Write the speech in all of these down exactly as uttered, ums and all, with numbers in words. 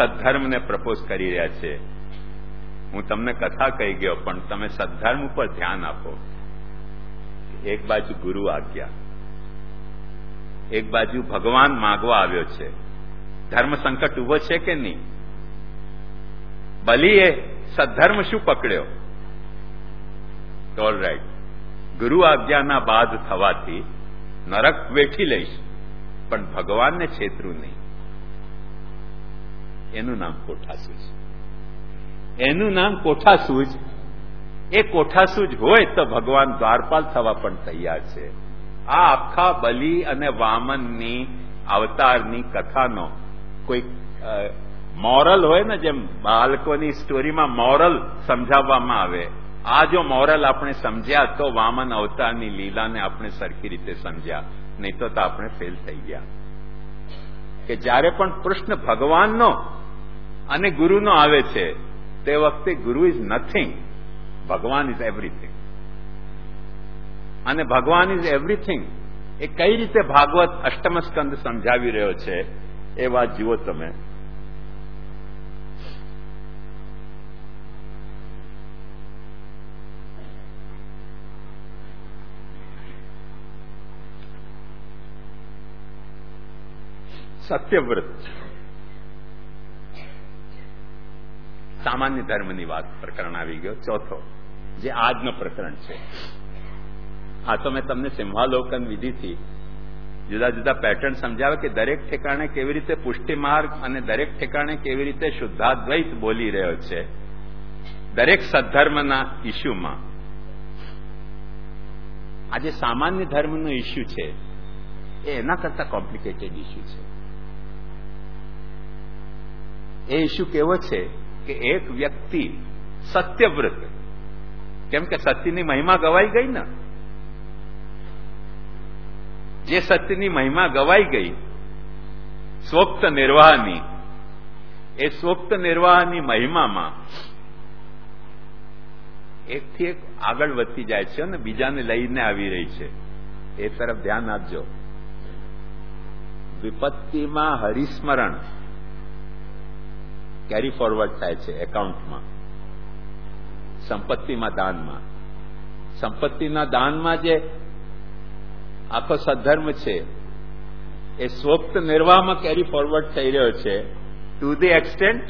સદ્ધર્મને propose કરી રહ્યા છે. હું તમને કથા કહી ગયો, પણ તમે સદ્ધર્મ ઉપર ધ્યાન આપો. એક બાજુ ગુરુ આજ્ઞા, એક બાજુ ભગવાન માગવા આવ્યો છે. ધર્મ સંકટ ઉભો છે કે નહીં? બલીએ સદ્ધર્મ શું પકડ્યો? ઓલ રાઈટ, ગુરુ આજ્ઞાના બાદ થવાથી નરક વેઠી લઈશ, પણ ભગવાનને છેતરું નહીં. એનું નામ કોઠાસૂજ. એનું નામ કોઠાસૂજ. એ કોઠાસૂજ હોય તો ભગવાન દ્વારપાલ થવા પણ તૈયાર છે. આ આખા બલિ અને વામનની અવતારની કથાનો કોઈ મોરલ હોય ને, જેમ બાળકોની સ્ટોરીમાં મોરલ સમજાવવામાં આવે, આ જો મોરલ આપણે સમજ્યા તો વામન અવતારની લીલાને આપણે સરખી રીતે સમજ્યા, નહીં તો આપણે ફેલ થઈ ગયા. કે જ્યારે પણ પ્રશ્ન ભગવાનનો અને ગુરુનો આવે છે તે વખતે ગુરુ ઇઝ નથિંગ, ભગવાન ઇઝ એવરીથિંગ. અને ભગવાન ઇઝ એવરીથિંગ એ કઈ રીતે ભાગવત અષ્ટમ સ્કંદ સમજાવી રહ્યો છે એ વાત જુઓ તમે. સત્યવ્રત સામાન્ય ધર્મની વાત પ્રકરણ આવી ગયો, ચોથો, જે આજનો પ્રકરણ છે. હા, તો મેં તમને સિંહાલોકન વિધિથી જુદા જુદા પેટર્ન સમજાવે કે દરેક ઠેકાણે કેવી રીતે પુષ્ટિ માર્ગ અને દરેક ઠેકાણે કેવી રીતે શુદ્ધાદ્વૈત બોલી રહ્યો છે દરેક સદ્ધર્મના ઇસ્યુમાં. આજે સામાન્ય ધર્મનો ઇસ્યુ છે એ એના કરતા કોમ્પ્લિકેટેડ ઇસ્યુ છે. એ ઇસ્યુ કેવો છે કે એક વ્યક્તિ સત્યવ્રત, કેમ કે સત્યની મહિમા ગવાઈ ગઈ ને, જે સત્યની મહિમા ગવાઈ ગઈ સ્વોક્ત નિર્વાહની, એ સ્વોક્ત નિર્વાહની મહિમામાં એકથી એક આગળ વધતી જાય છે અને બીજાને લઈને આવી રહી છે. એ તરફ ધ્યાન આપજો. વિપત્તિમાં હરિસ્મરણ કેરી ફોરવર્ડ થાય છે એકાઉન્ટમાં, સંપત્તિમાં દાનમાં. સંપત્તિના દાનમાં જે આખો સદ્ધર્મ છે એ સ્વોક્ત નિર્વાહમાં કેરી ફોરવર્ડ થઈ રહ્યો છે, ટુ ધી એક્સટેન્ટ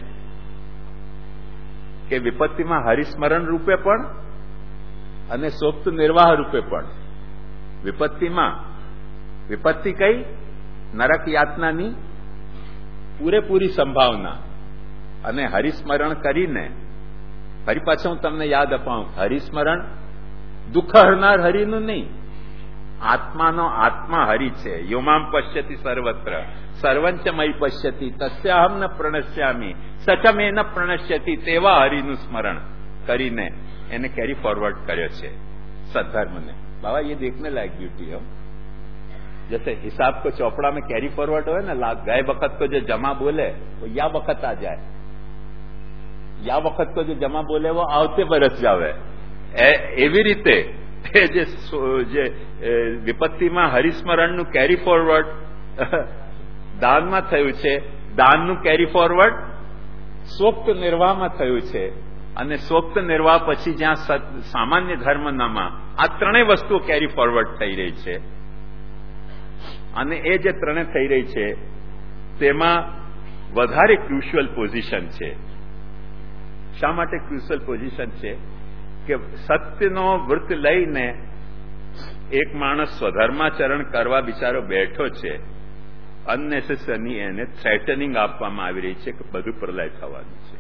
કે વિપત્તિમાં હરિસ્મરણ રૂપે પણ અને સ્વોક્ત નિર્વાહ રૂપે પણ. વિપત્તિમાં, વિપત્તિ કઈ? નરક યાતનાની પૂરેપૂરી સંભાવના, અને હરિસ્મરણ કરીને, ફરી પાછું હું તમને યાદ અપાવું, હરિસ્મરણ દુઃખ હરનાર હરિનું નહીં, આત્માનો આત્મા હરિ છે. યોમામ પશ્યતિ સર્વત્ર સર્વંચમય પશ્યતિ તસ્યાહમ ન પ્રણશ્યામી સચમે ન પ્રણશ્યતિ, તેવા હરિનું સ્મરણ કરીને એને કેરી ફોરવર્ડ કર્યો છે सद्धर्म बाबा ये देखने लायक ब्यूटी है। जैसे हिसाब को चौपड़ा में कैरी फॉरवर्ड हो ना, गए वक्त को जो जमा बोले वो या वक्त आ जाए, या वक्त को जो जमा बोले वो आवते बरस जावे। एवी रीते जे विपत्तिमां हरिस्मरणનું કેરી ફોરવર્ડ દાનમાં થયું છે, દાનનું કેરી ફોરવર્ડ સ્વોક્ત નિર્વાહમાં થયું છે, અને સ્વોક્ત નિર્વાહ પછી જ્યાં સામાન્ય ધર્મનામાં આ ત્રણેય વસ્તુઓ કેરી ફોરવર્ડ થઈ રહી છે, અને એ જે ત્રણે થઈ રહી છે તેમાં વધારે ક્રુશિયલ પોઝિશન છે। શા માટે ક્રુશિયલ પોઝિશન છે કે સત્યનો વ્રત લઈને એક માણસ સ્વધર્માચરણ કરવા બિચારો બેઠો છે, અનનેસેસરી એને થ્રેટનિંગ આપવામાં આવી રહી છે કે બધું પ્રલય થવાનું છે।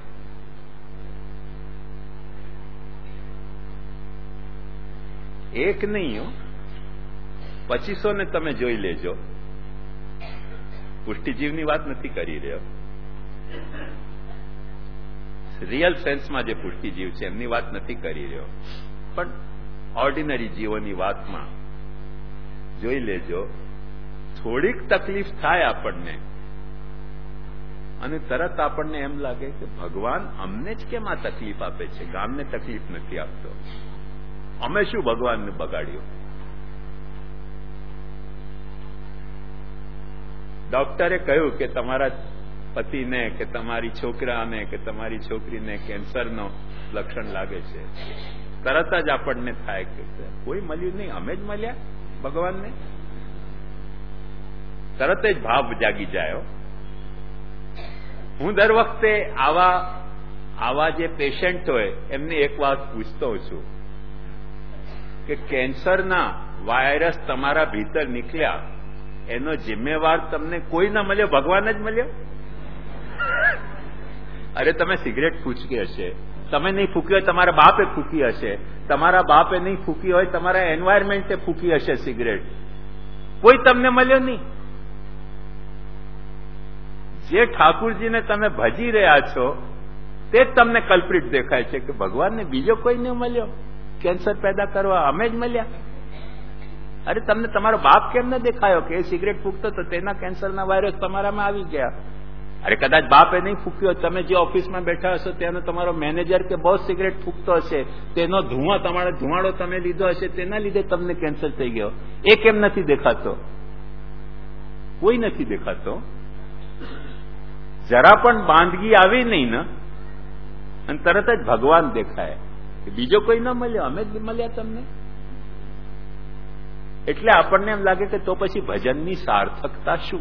એક નહીં હો, પચીસો ને તમે જોઈ લેજો। પુષ્ટિજીવની વાત નથી કરી રહ્યો, રિયલ સેન્સમાં જે પુષ્ટિજીવ છે એમની વાત નથી કરી રહ્યો, પણ ઓર્ડિનરી જીવોની વાતમાં જોઈ લેજો। થોડીક તકલીફ થાય આપણને અને તરત આપણને એમ લાગે કે ભગવાન અમને જ કેમ આ તકલીફ આપે છે, ગામને તકલીફ નથી આપતો, અમે શું ભગવાનને બગાડ્યું। ડોક્ટરે કહ્યું કે તમારા પતિને કે તમારી છોકરાને કે તમારી છોકરીને કેન્સરનો લક્ષણ લાગે છે, તરત જ આપણને થાય કે કોઈ મળ્યું નહીં, અમે જ મળ્યા ભગવાનને. તરત જ ભાવ જાગી જાય. હું દર વખતે આવા આવા જે પેશન્ટ હોય એમને એક વાત પૂછતો છું કે કેન્સરના વાયરસ તમારા ભીતર નીકળ્યા એનો જિમ્મેવાર તમને કોઈ ના મળ્યો, ભગવાન જ મળ્યો. અરે તમે સિગરેટ ફૂંકી હશે, તમે નહીં ફૂંકી હોય, તમારા બાપે ફૂંકી હશે, તમારા બાપે નહીં ફૂંકી હોય, તમારા એન્વાયરમેન્ટે ફૂંકી હશે સિગરેટ, કોઈ તમને મળ્યો નહીં. જે ઠાકુરજીને તમે ભજી રહ્યા છો તે જ તમને કલ્પ્રિટ દેખાય છે કે ભગવાનને બીજો કોઈ નહીં મળ્યો કેન્સર પેદા કરવા, અમે જ મળ્યા. અરે તમને તમારો બાપ કેમ ન દેખાયો કે એ સિગરેટ ફૂંકતો તો તેના કેન્સરના વાયરસ તમારામાં આવી ગયા? અરે કદાચ બાપે નહીં ફૂંક્યો, તમે જે ઓફિસમાં બેઠા હશો તેનો તમારો મેનેજર કે બોસ સિગરેટ ફૂંકતો હશે, તેનો ધુઆ તમારો ધુમાડો તમે લીધો હશે, તેના લીધે તમને કેન્સર થઈ ગયો. એ કેમ નથી દેખાતો? કોઈ નથી દેખાતો. જરા પણ બાંધગી આવી નહીં ને અને તરત જ ભગવાન દેખાય કે બીજો કોઈ ન મળ્યો, અમે જ મળ્યા તમને. એટલે આપણને એમ લાગે કે તો પછી ભજનની સાર્થકતા શું?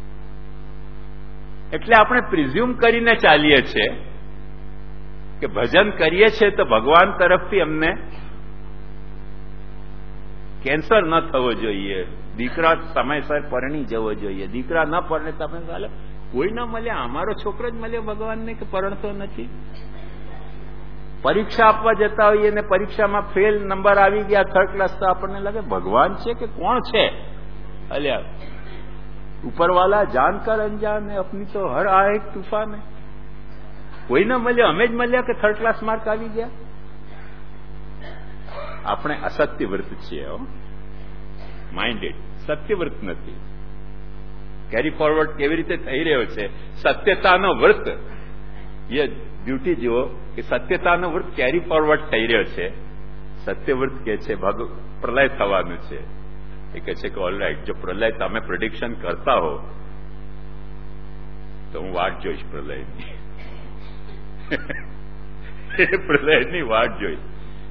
એટલે આપણે પ્રિઝ્યુમ કરીને ચાલીએ છીએ કે ભજન કરીએ છીએ તો ભગવાન તરફથી અમને કેન્સર ન થવો જોઈએ, દીકરા સમયસર પરણી જવો જોઈએ, દીકરા ન પરણે તમે ચાલે કોઈ ન મળ્યા, અમારો છોકરો જ મળ્યો ભગવાનને કે પરણતો નથી. પરીક્ષા આપવા જતા હોઈએ ને પરીક્ષામાં ફેલ નંબર આવી ગયા થર્ડ ક્લાસ, તો આપણને લાગે ભગવાન છે કે કોણ છે? અલ્યા ઉપરવાલા જાનકર અંજાન है अपनी तो हर आए तूफान है. કોઈ ન મળ્યો, અમે જ મળ્યા કે થર્ડ ક્લાસ માર્ક આવી ગયા. આપણે અસત્ય વ્રત છીએ, માઇન્ડેડ, સત્યવ્રત નથી. કેરી ફોરવર્ડ કેવી રીતે થઈ રહ્યો છે સત્યતાનો વ્રત, એ ડ્યુટી જુઓ કે સત્યતાનો વ્રત કેરી ફોરવર્ડ થઈ રહ્યો છે. સત્યવ્રત કે છે ભગ પ્રલય થવાનું છે. એ કહે છે કે ઓલરાઈટ, જો પ્રલય તમે પ્રિડિક્શન કરતા હો તો હું વાટ જોઈશ પ્રલયની. પ્રલયની વાટ જોઈશ.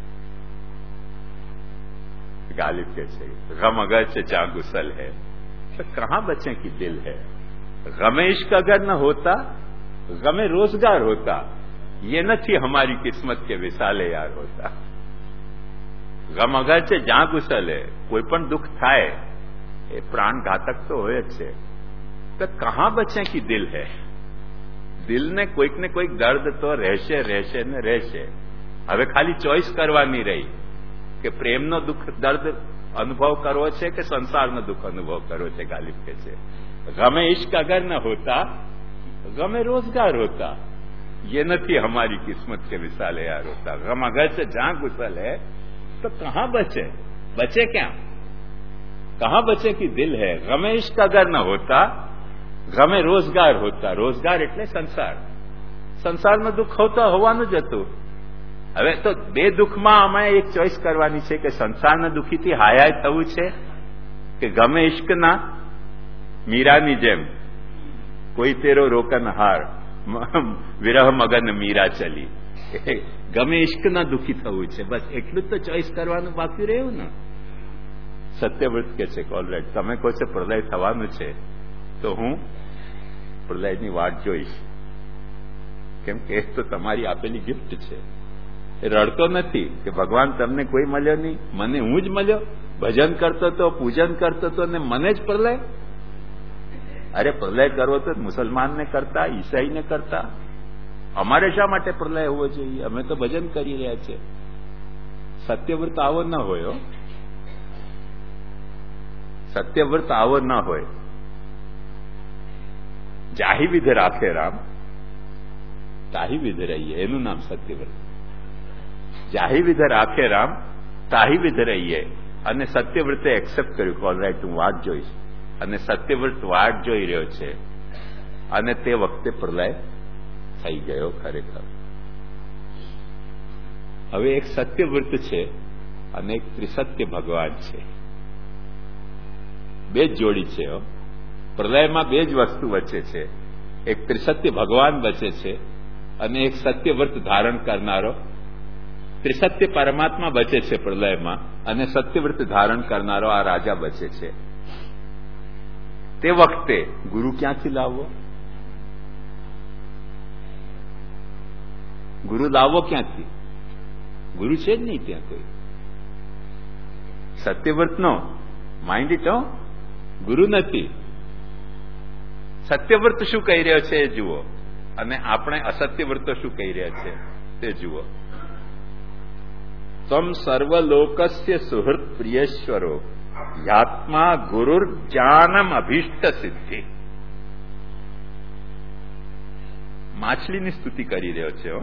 गालिब कैसे गम अगर से जहां गुसल है तो कहां बचे की दिल है. गमे इश्क अगर न होता गमे रोजगार होता, ये નથી हमारी किस्मत के विसाले यार होता. गम अगर से जहां गुसल है, કોઈ પણ દુઃખ થાય એ પ્રાણઘાતક તો હોય જ છે. તો કહાં બચે की दिल है. દિલને કોઈક ને કોઈક દર્દ તો રહેશે રહેશે ને રહેશે. હવે ખાલી ચોઈસ કરવાની રહી કે પ્રેમનો દુઃખ દર્દ અનુભવ કરવો છે કે સંસારનો દુઃખ અનુભવ કરવો છે. ગાલિબ કે છે ગમે इश्क अगर न होता गमे रोजगार होता, ये નથી हमारी किस्मत के विसाले यार होता. गम अगर से जहां गुसल है तो कहां बचे, बचे क्या, कहां बचे की दिल है. गमे इश्क अगर न होता गमे रोजगार होता. रोजगार એટલે સંસાર. સંસારમાં દુઃખ હોતા હોવાનું જ હતું. હવે તો બે દુઃખમાં અમે એક ચોઈસ કરવાની છે કે સંસારના દુઃખીથી હાય થવું છે કે ગમે ઇશ્કના મીરાની જેમ કોઈ તેરો રોકન હાર વિરહ મગન મીરા ચલી. ગમે ઇશ્કના દુઃખી થવું છે, બસ એટલું જ તો ચોઈસ કરવાનું બાકી રહ્યું ને. સત્યવ્રત કે છે કે ઓલરાઈટ, તમે કહો છો પ્રલય થવાનું છે તો હું પ્રલયની વાટ જોઈશ, કેમ કે એ તો તમારી આપેલી ગિફ્ટ છે. રડતો નથી કે ભગવાન તમને કોઈ મળ્યો નહીં, મને હું જ મળ્યો. ભજન કરતો તો, પૂજન કરતો તો ને મને જ પ્રલય. અરે પ્રલય કરવો તો મુસલમાનને કરતા, ઈસાઈને કરતા. અમારે શા માટે પ્રલય હોવો જોઈએ? અમે તો ભજન કરી રહ્યા છીએ. સત્યવ્રત આવો ન હોય, સત્યવ્રત આવો ન હોય. જાહી વિધ રાખે રામ તાહી વિધ રહીએ, એનું નામ સત્યવ્રત. જાહી વિધ રાખે રામ તાહી વિધ રહીએ. અને સત્યવ્રતે એક્સેપ્ટ કર્યું કે ઓલરાઈટ હું વાટ જોઈશ, અને સત્યવ્રત વાટ જોઈ રહ્યો છે. અને તે વખતે પ્રલય થઈ ગયો ખરેખર. હવે એક સત્યવ્રત છે અને એક ત્રિસત્ય ભગવાન છે. બે જ જોડી છે. પ્રલયમાં બે જ વસ્તુ વચ્ચે છે. એક ત્રિસત્ય ભગવાન બચે છે અને એક સત્યવ્રત ધારણ કરનારો ત્રિસત્ય પરમાત્મા બચે છે પ્રલયમાં અને સત્યવ્રત ધારણ કરનારો આ રાજા બચે છે. તે વખતે ગુરુ ક્યાંથી લાવવો? ગુરુ લાવવો ક્યાંથી? ગુરુ છે જ નહીં ત્યાં કોઈ. સત્યવ્રતનો માઇન્ડ ઇટ હો, ગુરુ નથી. સત્યવ્રત શું કહી રહ્યો છે એ જુઓ અને આપણે અસત્યવ્રતો શું કહી રહ્યા છે તે જુઓ. તમ સર્વલોકસ્ય સુહૃત પ્રિયેશ્વરો યાત્મા ગુરુર જ્ઞાનમ અભીષ્ટ સિદ્ધિ. માછલીની સ્તુતિ કરી રહ્યો છે.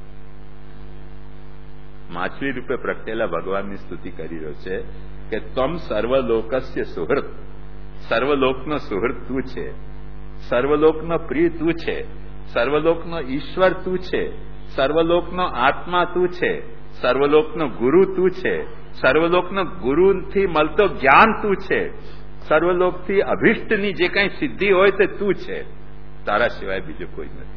માછલી રૂપે પ્રગટેલા ભગવાનની સ્તુતિ કરી રહ્યો છે કે તમ સર્વલોકસ્ય સુહૃત, સર્વલોકનો સુહૃત તું છે, સર્વલોકનો પ્રિય તું છે, સર્વલોકનો ઈશ્વર તું છે, સર્વલોકનો આત્મા તું છે, સર્વલોકનો ગુરુ તું છે, સર્વલોકનો ગુરુથી મળતો જ્ઞાન તું છે, સર્વલોકથી અભિષ્ટની જે કંઈ સિદ્ધિ હોય તે તું છે, તારા સિવાય બીજો કોઈ નથી.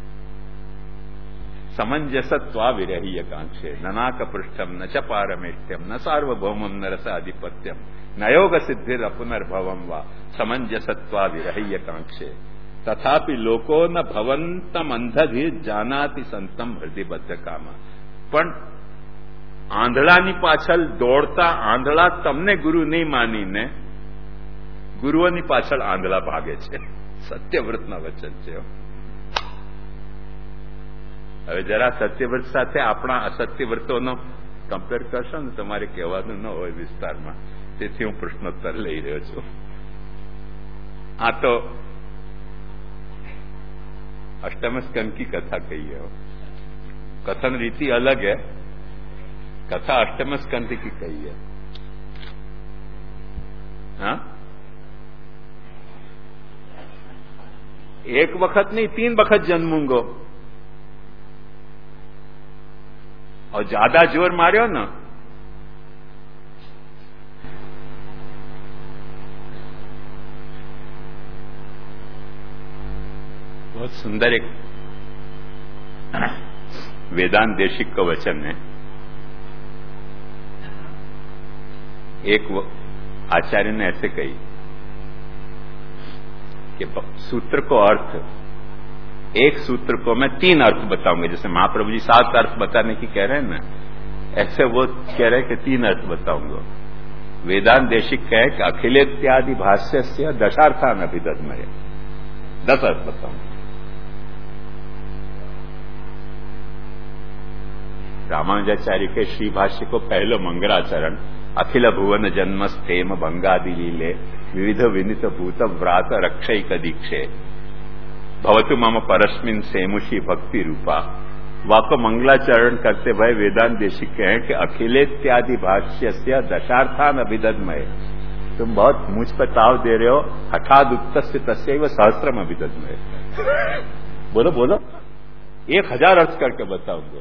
સમંજસત્વા વિરહ્ય કાંક્ષે નનાક પૃષ્ઠમ ન ચ પારમેષ્ઠ્યમ ન સાર્વભૌમમ ન રસાધિપત્યમ ન યોગ સિદ્ધિર અપુનર્ભવમ વા સમંજસત્વા વિરહ્ય કાંક્ષે તથાપિ લોકો ન ભવંતમ અંધધિર જાનાતિ સંતમ હૃદયબદ્ધ કામા. પણ આંધળાની પાછળ દોડતા આંધળા તમને ગુરુ નહીં માનીને ગુરુઓની પાછળ આંધળા ભાગે છે. સત્યવ્રતના વચન છે. હવે જરા સત્યવ્રત સાથે આપણા અસત્યવ્રતોનો કમ્પેર કરશો ને તમારે કહેવાનું ન હોય વિસ્તારમાં, તેથી હું પ્રશ્નોત્તર લઈ રહ્યો છું. આ તો અષ્ટમ સ્કંદ કી કથા કહીએ. કથન રીતિ અલગ है, कथा अष्टम स्कंद की कही है. हाँ, एक वक्त नहीं तीन वक्त जन्मूंगो और ज्यादा जोर मार्यो ना बहुत सुंदर एक वेदांत देशिक का वचन है. एक आचार्य ने ऐसे कही कि सूत्र को अर्थ, एक सूत्र को मैं तीन अर्थ बताऊंगा. जैसे महाप्रभु जी सात अर्थ बताने की कह रहे हैं ना, ऐसे वो कह रहे हैं कि तीन अर्थ बताऊंगा. वेदांत देशिक कहे कि अखिलेत्यादि भाष्य से दशार्थान अभिदन्मय, दस अर्थ बताऊंगा. रामानुजाचार्य के श्री भाष्य को पहलो मंगलाचरण अखिल भुवन जन्म स्थेम भंगादि लीले विविध विनित भूत व्रात रक्षैक दीक्षे भवतु मम परस्मिन सेमुषी भक्ति रूपा. वाको मंगलाचरण करते भय वेदांत देशिक कहें कि अखिलेत्यादि भाष्य से दशार्थान अभिदन्मय. तुम बहुत मुझ पर ताव दे रहे हो. हठादुक्त से तस्यैव सहस्त्रम अभिदन्मय. बोलो बोलो, एक हजार अर्थ करके बताऊंगा.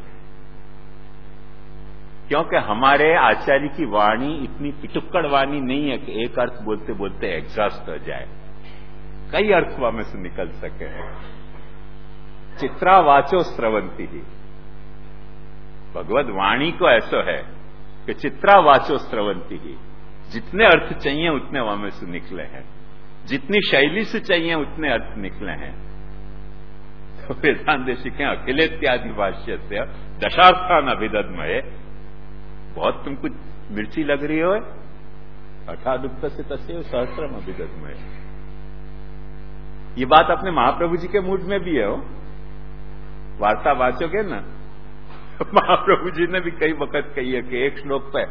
क्योंकि हमारे आचार्य की वाणी इतनी पिटुक्कड़ वाणी नहीं है कि एक अर्थ बोलते बोलते एग्जॉस्ट हो जाए. कई अर्थ में से निकल सके. चित्रावाचो स्रवंती ही, भगवत वाणी को ऐसा है कि चित्रावाचो स्रवंती ही, जितने अर्थ चाहिए उतने वहां से निकले हैं, जितनी शैली से चाहिए उतने अर्थ निकले हैं. तो वेदांत देशिक अखिलेत्यादि भाष्य से दशार्थान अभिदन्मय. बहुत तुमको मिर्ची लग रही हो, अठादुक्त से तस्य सहस्त्रम अभिदन्मय. ये बात अपने महाप्रभु जी के मूड में भी है. हो वार्ता वाचोगे ना, महाप्रभु जी ने भी कई वक्त कही है कि एक श्लोक पे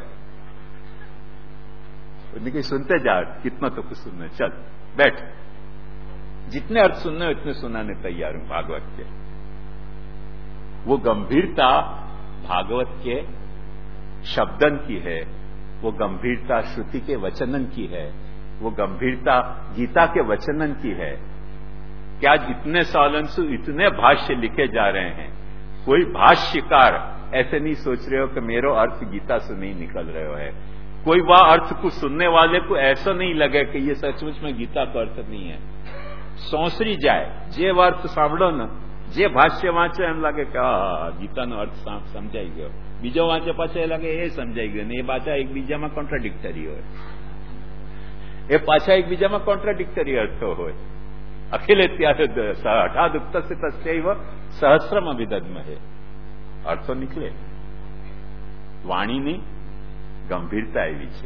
उन्हें सुनते जा, कितना तो कुछ सुनना, चल बैठ, जितने अर्थ सुनने उतने सुनाने तैयार हूं भागवत के. वो गंभीरता भागवत के शब्दन की है, वो गंभीरता श्रुति के वचनन की है, वो गंभीरता गीता के वचनन की है. क्या जितने सालन से इतने भाष्य लिखे जा रहे हैं, कोई भाष्यकार ऐसे नहीं सोच रहे हो कि मेरा अर्थ गीता से नहीं निकल रहे है. कोई वह अर्थ को सुनने वाले को ऐसा नहीं लगे कि ये सचमुच में गीता का अर्थ नहीं है. સોંસરી જાય. જે અર્થ સાંભળો ને, જે ભાષ્ય વાંચો એમ લાગે કે આ ગીતાનો અર્થ સમજાઈ ગયો, બીજો વાંચે પાછો એ લાગે એ સમજાઈ ગયો ને એ પાછા એકબીજામાં કોન્ટ્રાડિક્ટરી હોય, એ પાછા એકબીજામાં કોન્ટ્રાડિક્ટરી અર્થો હોય. અખિલે ત્યારે અઠાદ ઉક્ત તસ્યૈવ સહસ્રમ વિદધમહે અર્થો નીકળે. વાણીની ગંભીરતા એવી છે,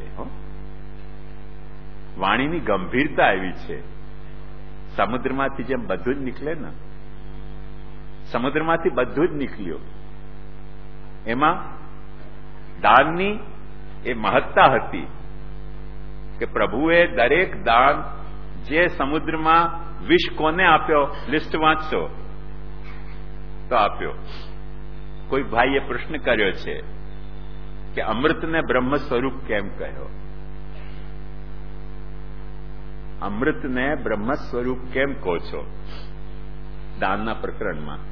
વાણીની ગંભીરતા એવી છે. સમુદ્રમાંથી જેમ બધું જ નીકળે ને, સમુદ્રમાંથી બધું જ નીકળ્યું. એમાં દાનની એ મહત્તા હતી કે પ્રભુએ દરેક દાન જે સમુદ્રમાં વિષ કોને આપ્યો, લિસ્ટ વાંચશો તો આપ્યો. કોઈ ભાઈએ પ્રશ્ન કર્યો છે કે અમૃતને બ્રહ્મ સ્વરૂપ કેમ કહ્યો? અમૃતને બ્રહ્મ સ્વરૂપ કેમ કહો છો? દાનના પ્રકરણમાં